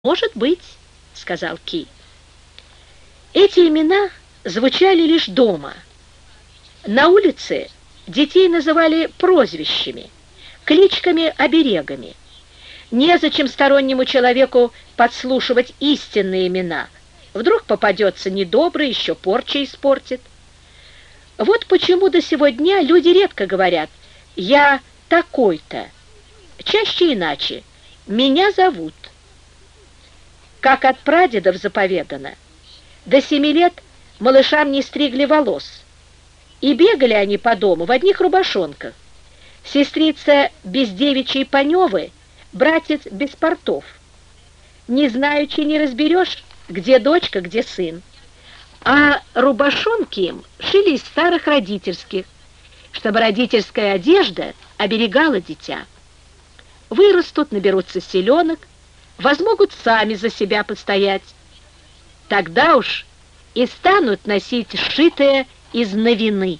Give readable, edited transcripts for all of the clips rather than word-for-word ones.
«Может быть», — сказал Ки. Эти имена звучали лишь дома. На улице детей называли прозвищами, кличками-оберегами. Незачем стороннему человеку подслушивать истинные имена. Вдруг попадется недобрый, еще порча испортит. Вот почему до сего дня люди редко говорят «я такой-то», чаще иначе «меня зовут». Как от прадедов заповедано, до 7 лет малышам не стригли волос, и бегали они по дому в одних рубашонках. Сестрица без девичьей паневы, братец без портов. Не знаючи не разберешь, где дочка, где сын. А рубашонки им шили из старых родительских, чтобы родительская одежда оберегала дитя. Вырастут, наберутся селенок, возмогут сами за себя постоять. Тогда уж и станут носить сшитое из новины.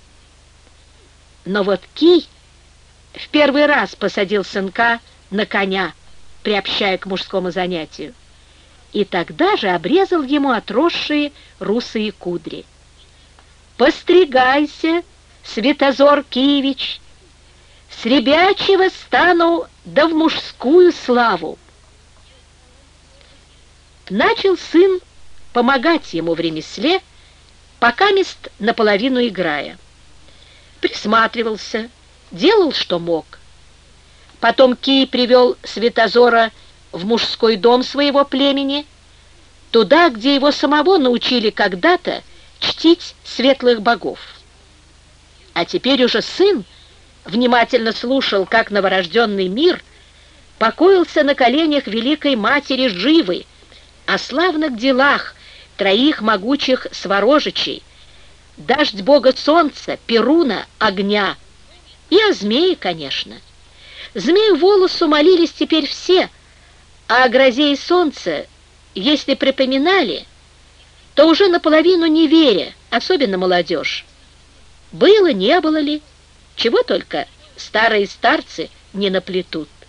Но вот Кий в первый раз посадил сынка на коня, приобщая к мужскому занятию, и тогда же обрезал ему отросшие русые кудри. «Постригайся, Святозор Киевич, с ребячего стану да в мужскую славу». Начал сын помогать ему в ремесле, покамест наполовину играя. Присматривался, делал, что мог. Потом Кий привел Святозора в мужской дом своего племени, туда, где его самого научили когда-то чтить светлых богов. А теперь уже сын внимательно слушал, как новорожденный мир покоился на коленях великой матери Живы, о славных делах троих могучих сворожичей, дождь бога солнца, Перуна, огня, и о змее, конечно. Змею волосу молились теперь все, а о грозе и солнце, если припоминали, то уже наполовину не веря, особенно молодежь. Было, не было ли, чего только старые старцы не наплетут.